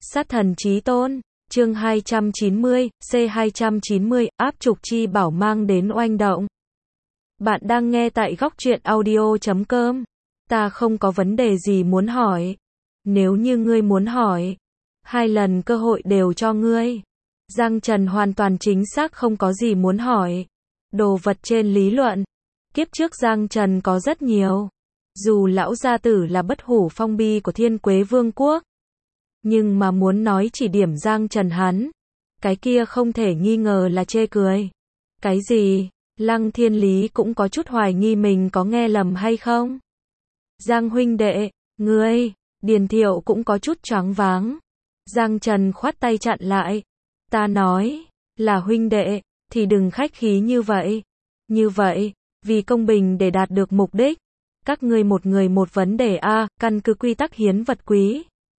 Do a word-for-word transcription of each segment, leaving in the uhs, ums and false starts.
Sát thần chí tôn, chương hai trăm chín mươi, C hai trăm chín mươi, áp trục chi bảo mang đến oanh động. Bạn đang nghe tại góc truyện audio chấm com. Ta không có vấn đề gì muốn hỏi. Nếu như ngươi muốn hỏi, hai lần cơ hội đều cho ngươi. Giang Trần hoàn toàn chính xác không có gì muốn hỏi. Đồ vật trên lý luận, kiếp trước Giang Trần có rất nhiều. Dù lão gia tử là bất hủ phong bi của Thiên Quế Vương quốc, nhưng mà muốn nói chỉ điểm Giang Trần hắn, cái kia không thể nghi ngờ là chê cười. Cái gì? Lăng Thiên Lý cũng có chút hoài nghi mình có nghe lầm hay không. Giang huynh đệ, ngươi, Điền Thiệu cũng có chút choáng váng. Giang Trần khoát tay chặn lại. Ta nói, là huynh đệ, thì đừng khách khí như vậy. Như vậy, vì công bình để đạt được mục đích, các ngươi một người một vấn đề a, căn cứ quy tắc hiến vật quý.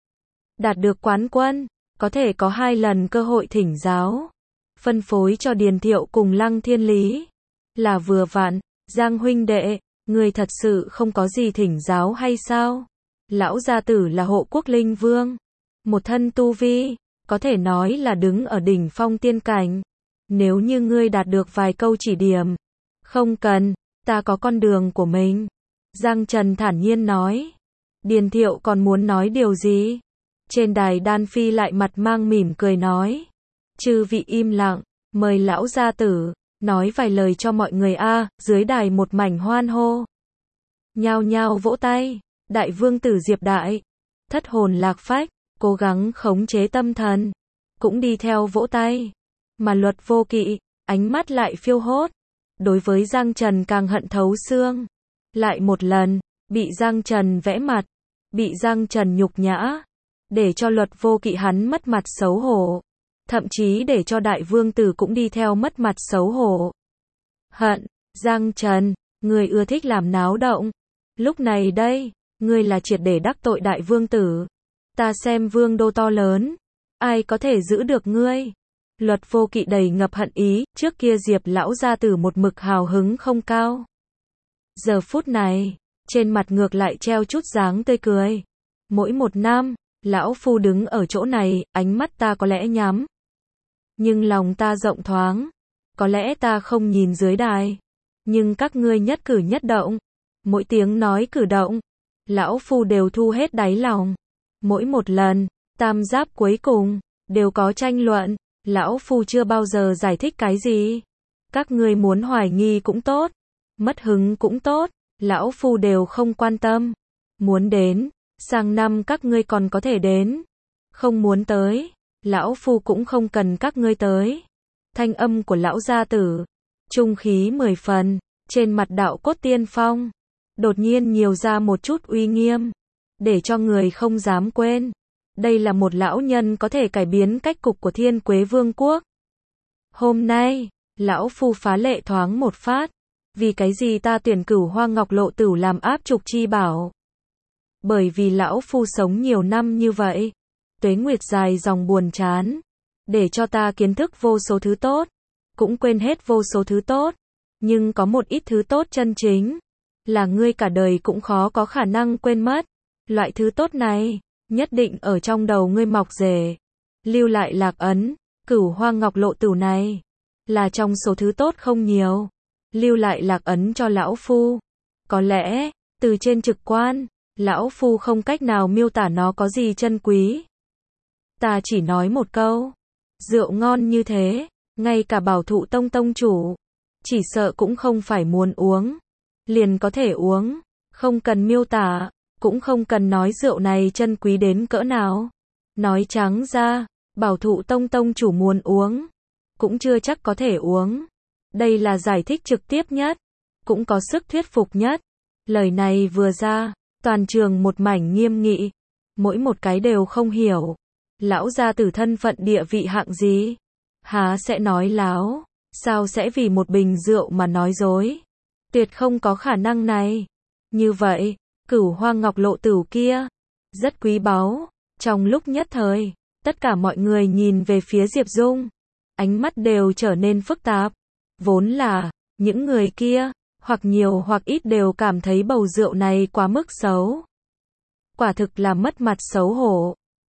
Đạt được quán quân, có thể có hai lần cơ hội thỉnh giáo. Phân phối cho Điền Thiệu cùng Lăng Thiên Lý. Là vừa vặn, Giang huynh đệ, người thật sự không có gì thỉnh giáo hay sao? Lão gia tử là hộ quốc linh vương. Một thân tu vi, có thể nói là đứng ở đỉnh phong tiên cảnh. Nếu như ngươi đạt được vài câu chỉ điểm, không cần, ta có con đường của mình. Giang Trần thản nhiên nói. Điền Thiệu còn muốn nói điều gì? Trên đài Đan Phi lại mặt mang mỉm cười nói. Chư vị im lặng, mời lão gia tử, nói vài lời cho mọi người a. À, dưới đài một mảnh hoan hô. Nhao nhao vỗ tay, đại vương tử Diệp Đại, thất hồn lạc phách, cố gắng khống chế tâm thần, cũng đi theo vỗ tay. Mà Luật Vô Kỵ, ánh mắt lại phiêu hốt. Đối với Giang Trần càng hận thấu xương. Lại một lần, bị Giang Trần vẽ mặt, bị Giang Trần nhục nhã, để cho Luật Vô Kỵ hắn mất mặt xấu hổ. Thậm chí để cho đại vương tử cũng đi theo mất mặt xấu hổ. Hận, Giang Trần, người ưa thích làm náo động. Lúc này đây, ngươi là triệt để đắc tội đại vương tử. Ta xem vương đô to lớn, ai có thể giữ được ngươi? Luật Vô Kỵ đầy ngập hận ý, trước kia Diệp lão gia tử một mực hào hứng không cao. Giờ phút này, trên mặt ngược lại treo chút dáng tươi cười. Mỗi một năm, lão phu đứng ở chỗ này, ánh mắt ta có lẽ nhắm, nhưng lòng ta rộng thoáng. Có lẽ ta không nhìn dưới đài, nhưng các ngươi nhất cử nhất động, mỗi tiếng nói cử động, lão phu đều thu hết đáy lòng. Mỗi một lần, tam giáp cuối cùng, đều có tranh luận, lão phu chưa bao giờ giải thích cái gì. Các ngươi muốn hoài nghi cũng tốt, mất hứng cũng tốt, lão phu đều không quan tâm. Muốn đến, sang năm các ngươi còn có thể đến. Không muốn tới, lão phu cũng không cần các ngươi tới. Thanh âm của lão gia tử, trung khí mười phần, trên mặt đạo cốt tiên phong, đột nhiên nhiều ra một chút uy nghiêm, để cho người không dám quên. Đây là một lão nhân có thể cải biến cách cục của Thiên Quế Vương quốc. Hôm nay, lão phu phá lệ thoáng một phát. Vì cái gì ta tuyển Cửu Hoa Ngọc Lộ Tửu làm áp trục chi bảo? Bởi vì lão phu sống nhiều năm như vậy, tuế nguyệt dài dòng buồn chán, để cho ta kiến thức vô số thứ tốt, cũng quên hết vô số thứ tốt. Nhưng có một ít thứ tốt chân chính, là ngươi cả đời cũng khó có khả năng quên mất. Loại thứ tốt này, nhất định ở trong đầu ngươi mọc rễ, lưu lại lạc ấn. Cửu Hoa Ngọc Lộ Tửu này, là trong số thứ tốt không nhiều, lưu lại lạc ấn cho lão phu. Có lẽ, từ trên trực quan, lão phu không cách nào miêu tả nó có gì chân quý. Ta chỉ nói một câu, rượu ngon như thế, ngay cả Bảo Thụ Tông tông chủ, chỉ sợ cũng không phải muốn uống, liền có thể uống, không cần miêu tả, cũng không cần nói rượu này chân quý đến cỡ nào. Nói trắng ra, Bảo Thụ Tông tông chủ muốn uống, cũng chưa chắc có thể uống. Đây là giải thích trực tiếp nhất, cũng có sức thuyết phục nhất. Lời này vừa ra, toàn trường một mảnh nghiêm nghị, mỗi một cái đều không hiểu. Lão gia tử thân phận địa vị hạng gì? Há sẽ nói láo? Sao sẽ vì một bình rượu mà nói dối? Tuyệt không có khả năng này. Như vậy, Cửu Hoa Ngọc Lộ Tửu kia, rất quý báu. Trong lúc nhất thời, tất cả mọi người nhìn về phía Diệp Dung, ánh mắt đều trở nên phức tạp. Vốn là, những người kia, hoặc nhiều hoặc ít đều cảm thấy bầu rượu này quá mức xấu. Quả thực là mất mặt xấu hổ.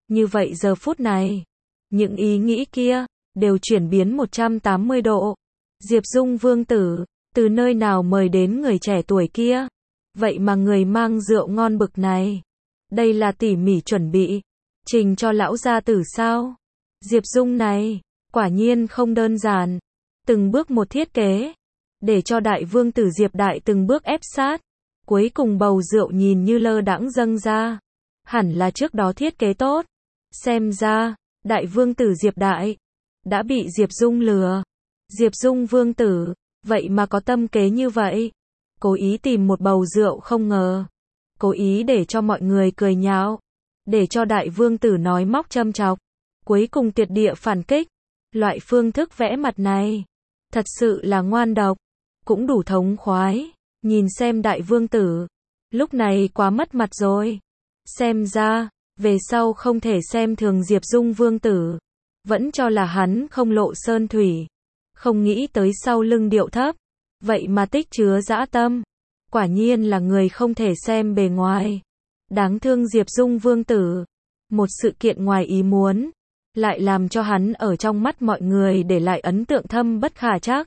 Như vậy giờ phút này, những ý nghĩ kia, đều chuyển biến một trăm tám mươi độ. Diệp Dung vương tử, từ nơi nào mời đến người trẻ tuổi kia? Vậy mà người mang rượu ngon bực này. Đây là tỉ mỉ chuẩn bị, trình cho lão gia tử sao? Diệp Dung này, quả nhiên không đơn giản. Từng bước một thiết kế, để cho đại vương tử Diệp Đại từng bước ép sát. Cuối cùng bầu rượu nhìn như lơ đãng dâng ra. Hẳn là trước đó thiết kế tốt. Xem ra, đại vương tử Diệp Đại đã bị Diệp Dung lừa. Diệp Dung vương tử, vậy mà có tâm kế như vậy. Cố ý tìm một bầu rượu không ngờ. Cố ý để cho mọi người cười nhạo. Để cho đại vương tử nói móc châm chọc. Cuối cùng tuyệt địa phản kích. Loại phương thức vẽ mặt này, thật sự là ngoan độc. Cũng đủ thống khoái. Nhìn xem đại vương tử, lúc này quá mất mặt rồi. Xem ra, về sau không thể xem thường Diệp Dung vương tử. Vẫn cho là hắn không lộ sơn thủy. Không nghĩ tới sau lưng điệu thấp. Vậy mà tích chứa dã tâm. Quả nhiên là người không thể xem bề ngoài. Đáng thương Diệp Dung vương tử. Một sự kiện ngoài ý muốn, lại làm cho hắn ở trong mắt mọi người để lại ấn tượng thâm bất khả trắc.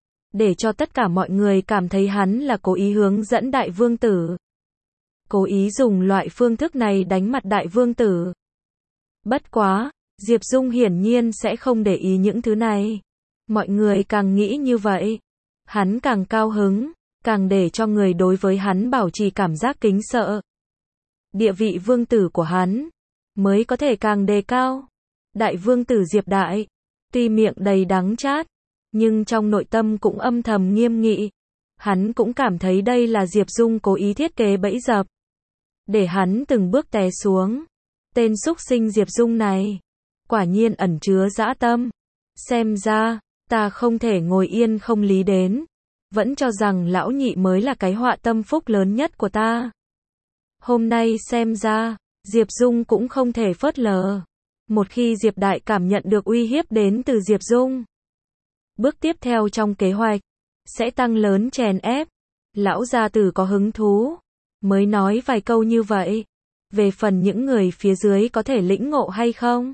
Để cho tất cả mọi người cảm thấy hắn là cố ý hướng dẫn đại vương tử. Cố ý dùng loại phương thức này đánh mặt đại vương tử. Bất quá, Diệp Dung hiển nhiên sẽ không để ý những thứ này. Mọi người càng nghĩ như vậy, hắn càng cao hứng, càng để cho người đối với hắn bảo trì cảm giác kính sợ. Địa vị vương tử của hắn mới có thể càng đề cao. Đại vương tử Diệp Đại, tuy miệng đầy đắng chát, nhưng trong nội tâm cũng âm thầm nghiêm nghị. Hắn cũng cảm thấy đây là Diệp Dung cố ý thiết kế bẫy dập, để hắn từng bước té xuống. Tên xúc sinh Diệp Dung này, quả nhiên ẩn chứa dã tâm. Xem ra, ta không thể ngồi yên không lý đến. Vẫn cho rằng lão nhị mới là cái họa tâm phúc lớn nhất của ta. Hôm nay xem ra, Diệp Dung cũng không thể phớt lờ. Một khi Diệp Đại cảm nhận được uy hiếp đến từ Diệp Dung, bước tiếp theo trong kế hoạch sẽ tăng lớn chèn ép. Lão gia tử có hứng thú, mới nói vài câu như vậy. Về phần những người phía dưới có thể lĩnh ngộ hay không,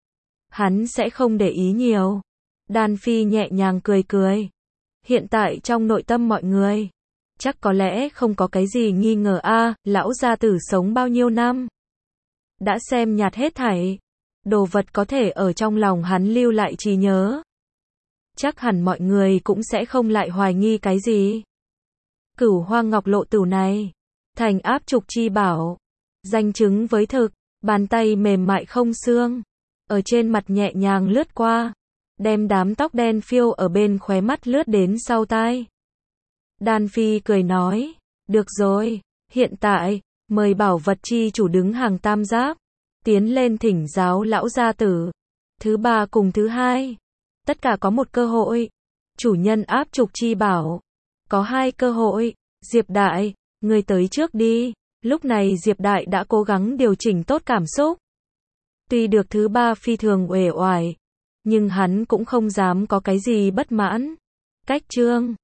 hắn sẽ không để ý nhiều. Đan Phi nhẹ nhàng cười cười. Hiện tại trong nội tâm mọi người, chắc có lẽ không có cái gì nghi ngờ a, à, lão gia tử sống bao nhiêu năm, đã xem nhạt hết thảy. Đồ vật có thể ở trong lòng hắn lưu lại trí nhớ. Chắc hẳn mọi người cũng sẽ không lại hoài nghi cái gì. Cửu Hoang Ngọc Lộ Tửu này, thành áp trục chi bảo, danh chứng với thực, bàn tay mềm mại không xương, ở trên mặt nhẹ nhàng lướt qua, đem đám tóc đen phiêu ở bên khóe mắt lướt đến sau tai. Đan Phi cười nói, được rồi, hiện tại, mời bảo vật chi chủ đứng hàng tam giáp, tiến lên thỉnh giáo lão gia tử. Thứ ba cùng thứ hai, tất cả có một cơ hội. Chủ nhân áp trục chi bảo, có hai cơ hội. Diệp Đại, người tới trước đi. Lúc này Diệp Đại đã cố gắng điều chỉnh tốt cảm xúc. Tuy được thứ ba phi thường uể oải, nhưng hắn cũng không dám có cái gì bất mãn. Cách chương